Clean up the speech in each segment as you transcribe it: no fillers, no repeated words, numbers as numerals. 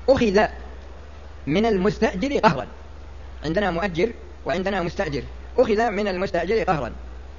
أخذ من المستأجر قهرا. عندنا مؤجر وعندنا مستأجر، أخذ من المستأجر قهرا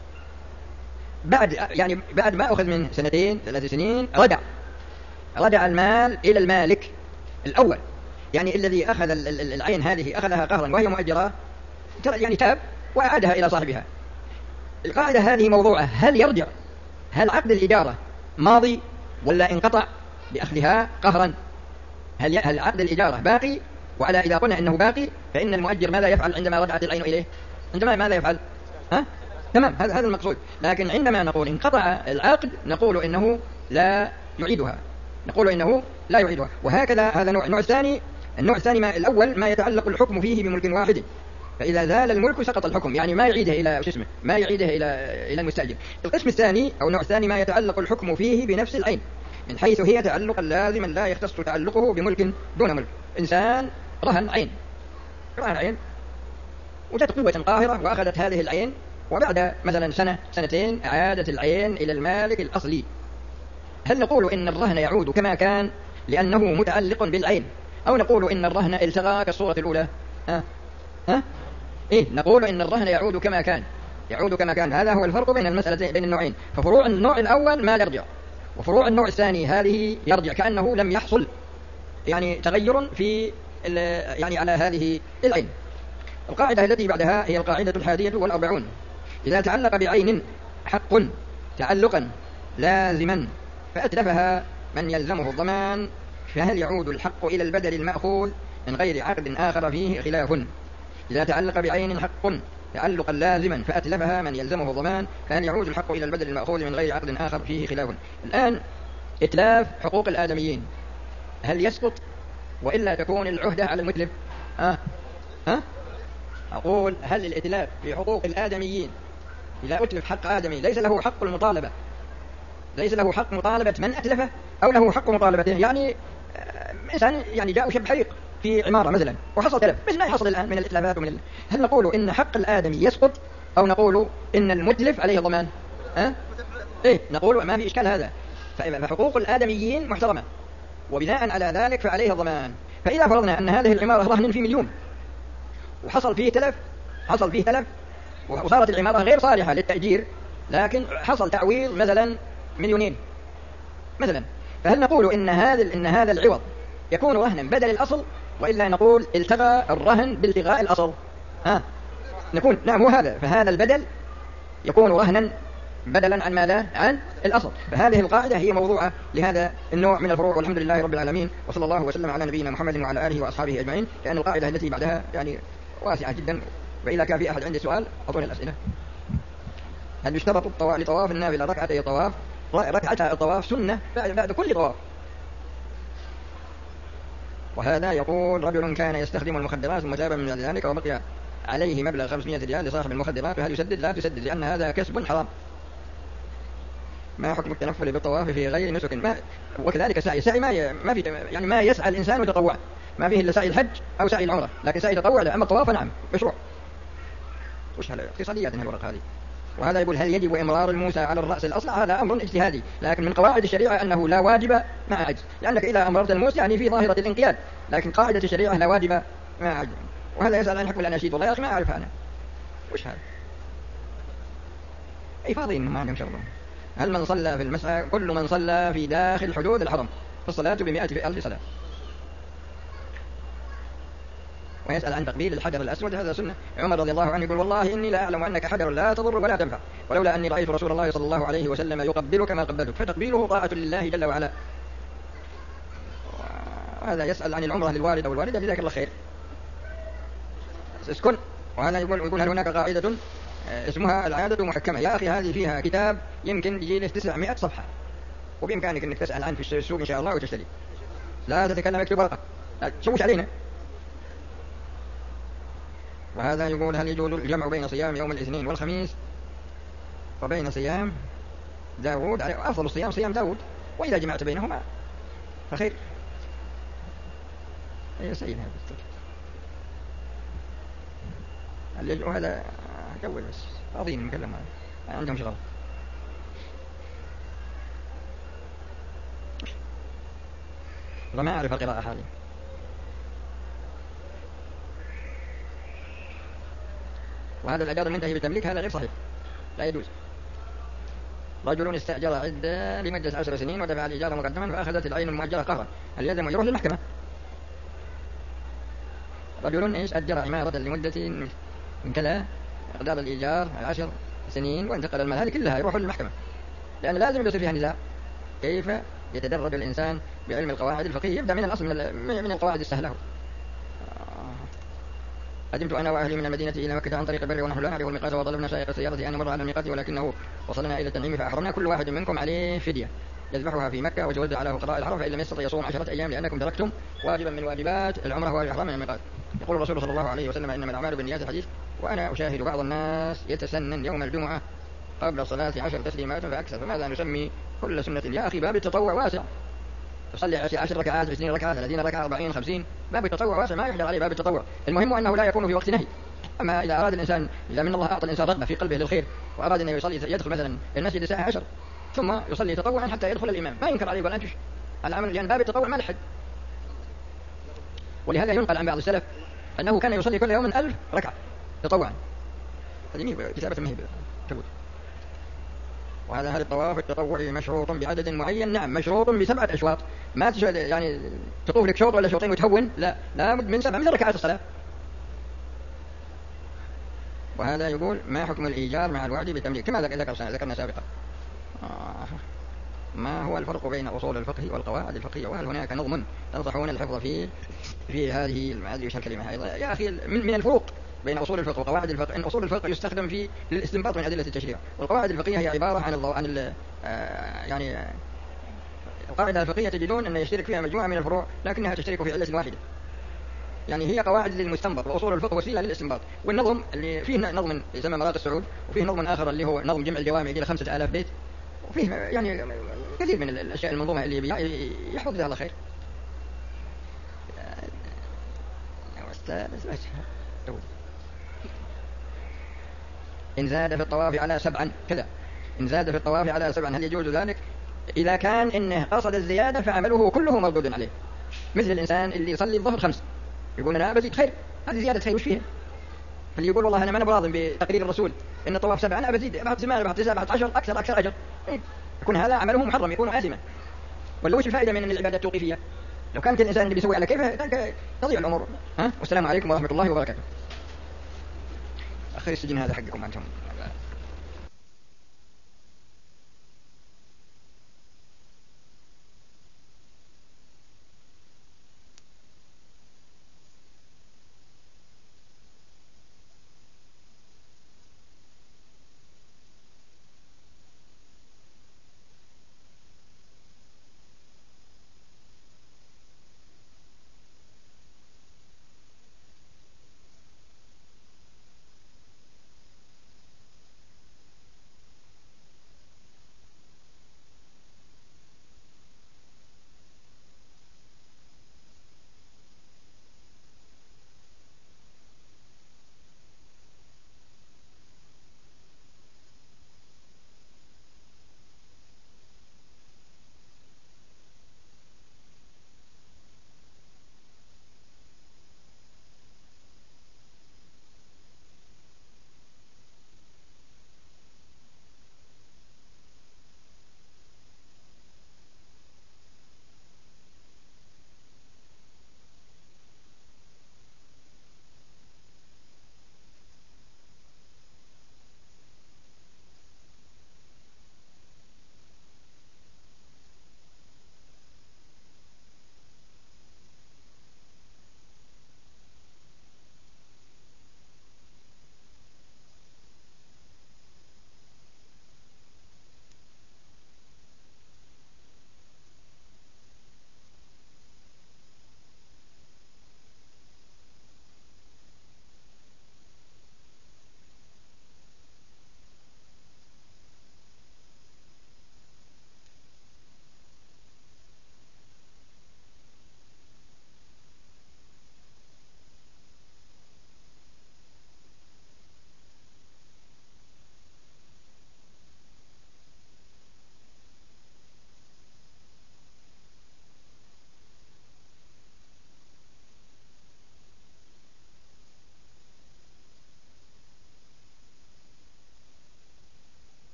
بعد ما أخذ من 2 3 سنين رجع المال إلى المالك الأول، يعني الذي أخذ العين هذه أخذها قهرا وهي مؤجرة، يعني تاب وأعادها إلى صاحبها. القاعدة هذه موضوعة، هل يرجع؟ هل عقد الإجارة ماضي ولا انقطع بأخذها قهرا؟ هل عقد الإجارة باقي؟ وعلى إذا قلنا إنه باقي فإن المؤجر ماذا يفعل عندما رجعت العين إليه؟ عندما ماذا يفعل؟ تمام، هذا المقصود. لكن عندما نقول انقطع العقد نقول إنه لا يعيدها، وهكذا هذا النوع الثاني ما الأول ما يتعلق الحكم فيه بملك واحد، فإذا زال الملك سقط الحكم، يعني ما يعيده إلى المستأجر. القسم الثاني أو النوع الثاني ما يتعلق الحكم فيه بنفس العين، من حيث هي تعلقا لازما لا يختص تعلقه بملك دون ملك. إنسان رهن عين وجدت قوة قاهرة وأخذت هذه العين، وبعد مثلا 1 2 أعادت العين إلى المالك الأصلي. هل نقول إن الرهن يعود كما كان لأنه متعلق بالعين، أو نقول إن الرهن التغى كالصورة الأولى؟ نقول إن الرهن يعود كما كان. هذا هو الفرق بين المسألتين، بين النوعين. ففروع النوع الأول ما يرجع، وفروع النوع الثاني هذه يرجع، كأنه لم يحصل يعني تغير في على هذه العين. القاعدة التي بعدها هي القاعدة 41. إذا تعلق بعين حق تعلقا لازما فأتلفها من يلزمه الضمان، فهل يعود الحق إلى البدل المأخوذ من غير عقد آخر فيه خلاف؟ إذا تعلق بعين حق تعلقا لازما فأتلفها من يلزمه الضمان، فهل يعود الحق إلى البدل المأخوذ من غير عقد آخر فيه خلاف؟ الآن إتلاف حقوق الآدميين هل يسقط وإلا تكون العهدة على المتلف؟ أقول هل الإتلاف في حقوق الآدميين إذا أتلف حق آدمي ليس له حق المطالبة، ليس له حق مطالبة من أتلفه، أو له حق مطالبته؟ يعني إنسان جاء شب حريق في عمارة مثلا وحصل تلف مثل ما يحصل الآن من الإتلافات هل نقول إن حق الآدمي يسقط، أو نقول إن المتلف عليه ضمان؟ نقول ما في إشكال هذا، فحقوق الآدميين محترمة، وبناء على ذلك فعليه ضمان. فإذا فرضنا أن هذه العمارة رهن في 1,000,000 وحصل فيه تلف وصارت العمارة غير صالحة للتأجير، لكن حصل تعويض مثلا 2,000,000 مثلا، فهل نقول إن هذا العوض يكون رهنا بدل الأصل، وإلا نقول التغى الرهن بالتغاء الأصل؟ نقول نعم هو هذا، فهذا البدل يكون رهنا بدلا عن ماذا؟ عن الأصل. فهذه القاعدة هي موضوعة لهذا النوع من الفروع، والحمد لله رب العالمين، وصلى الله وسلم على نبينا محمد وعلى آله وأصحابه أجمعين. لأن القاعدة التي بعدها واسعة جدا، وإذا كان في أحد عنده سؤال أعطوني الأسئلة. هل يشترط لطواف النافلة ركعتي طواف؟ ركعتها الطواف سنة بعد كل طواف. وهذا يقول رجل كان يستخدم المخدرات ثم تاب من ذلك وبقي عليه مبلغ 500 ريال لصاحب المخدرات، فهل يسدد؟ لا تسدد، لأن هذا كسب حرام. ما حكم التنفل بالطواف في غير نسك؟ وكذلك السعي ما في ما يسعى الإنسان وتطوع، ما فيه إلا سعي الحج أو سعي العمرة، لكن سعي تطوع لا. أما الطواف نعم مشروع. وش اقتصاديات الورقة هذه؟ وهذا يقول هل يجب إمرار الموسى على الرأس الأصلع؟ هذا أمر اجتهادي، لكن من قواعد الشريعة أنه لا واجب مع عجز، لأنك إذا أمرت الموسى في ظاهرة الانقياد، لكن قاعدة الشريعة لا واجب مع عجز. وهذا يسأل عن حكم الأناشيد، والله يا أخي ما أعرف أنا وش هذا، أي فاضيين ما عندهم شرط. هل من صلى في المسعى كل من صلى في داخل حدود الحرم فالصلاة ب100,000 صلاة؟ ويسأل عن تقبيل الحجر الأسود، هذا سنة. عمر رضي الله عنه يقول والله إني لا أعلم أنك حجر لا تضر ولا تنفع، ولولا أني رأيت رسول الله صلى الله عليه وسلم يقبلك ما قبلتك، فتقبيله طاعة لله جل وعلا. وهذا يسأل عن العمرة للوالد أو الوالدة، جزاك الله خير اسكن. وهذا يقول هل هناك قاعدة اسمها العادة محكمة؟ يا أخي هذه فيها كتاب يمكن يجي له 900 صفحة، وبإمكانك أنك تسأل عنه في السوق إن شاء الله وتشتري، لا تتكلم اكتب ورقة، لا تشوش علينا. وهذا يقول هل يجوز الجمع بين صيام يوم الاثنين والخميس وبين صيام داود؟ أفضل الصيام صيام داود، وإذا جمعت بينهما فخير. أي سيد هذا وهذا جول بس فاضيين نتكلم عندهم شغل. ما أعرف القراءة حالي. وهذا الإيجار المنتهي بالتمليك هذا غير صحيح، لا يجوز. رجل استأجر عدة لمدة 10 سنين ودفع الإيجار مقدما فأخذت العين المؤجرة قهرا، هل يلزم يروح للمحكمة؟ رجل أجر عمارة لمدة من كذا مقدار الإيجار 10 سنين وانتقل المال، هذه كلها يروح للمحكمة، لأن لازم يصير فيها نزاع. كيف يتدرج الإنسان بعلم القواعد الفقهية؟ يبدأ من الأصل من القواعد السهلة. قدمت أنا وأهلي من المدينة إلى مكة عن طريق البر ونحن لا نعرف الميقات، وطلبنا سائق السيارة أن نمر على الميقات ولكنه وصلنا إلى التنعيم فأحرمنا. كل واحد منكم عليه فدية يذبحها في مكة وتوزع على فقراء الحرم، فإن لم يستطع يصوم 10 أيام لأنكم تركتم واجبا من واجبات العمرة هو الإحرام من الميقات. يقول الرسول صلى الله عليه وسلم إنما الأعمال بالنيات الحديث، وأنا أشاهد بعض الناس يتسنن يوم الجمعة قبل الصلاة 10 تسليمات فأكثر، فماذا نسمي كل سنة؟ يا أخي باب التطوع واسع، تصلي 10 ركعات 20 ركعة 30 ركعة 40 50، باب التطوع واسع ما يحجر عليه باب التطوع. المهم أنه لا يكون في وقت نهي. أما إذا أراد الإنسان، إذا من الله أعطى الإنسان رغبة في قلبه للخير وأراد أن يصلي يدخل مثلا المسجد الساعة 10 ثم يصلي تطوعا حتى يدخل الإمام، ما ينكر عليه ولا ينكش العمل، لأن باب التطوع ما لحد. ولهذا ينقل عن بعض السلف أنه كان يصلي كل يوم 1000 ركعة تطوعا. هذه كتابة مهبة تقول. وهذا هل الطواف التطوعي مشروط بعدد معين؟ نعم مشروط ب7 أشواط، ما يعني تطوف لك شوط ولا شوطين وتهون، لا لابد من 7 مثل ركعات الصلاة. وهذا يقول ما حكم الإيجار مع الوعد بالتمليك كما ذكرنا سابقا. ما هو الفرق بين أصول الفقه والقواعد الفقهية، وهل هناك نظم تنصحون الحفظ في هذه الكلمة أيضا؟ يا أخي من الفروق بين أصول الفقه وقواعد الفقه أن أصول الفقه يستخدم في للاستنباط من أدلة التشريع، والقواعد الفقهية هي عبارة عن يعني القاعدة الفقهية تجدون أن يشترك فيها مجموعة من الفروع لكنها تشترك في علة واحدة، يعني هي قواعد للمستنبط، وأصول الفقه وسيلة للاستنباط. والنظم اللي فيه نظم يسمى مرات السعود، وفيه نظم آخر اللي هو نظم جمع الجوامع إلى 5000 بيت، وفيه يعني كثير من الأشياء المنظومة اللي يحفظ فيها الله خير. إن زاد في الطواف على 7 كذا، إن زاد في الطواف على 7 هل يجوز ذلك؟ إذا كان إنه قصد الزيادة فعمله كله مردود عليه، مثل الإنسان اللي يصلي الظهر 5 يقول أنا بزيد خير، هذه زيادة خير وش فيها؟ اللي يقول والله أنا ما براضي بتقرير الرسول إن الطواف 7 أنا بزيد بعد 8 بعد 9 بعد 10 أكثر أجر، يكون هذا عمله محرم، يكون آثما. ولا وش الفائدة من العبادة التوقيفية؟ لو كانت الإنسان اللي بيسوي على كيفه تضيع الأمور. والسلام عليكم ورحمة الله وبركاته. أخي السجن هذا حقكم أنتم.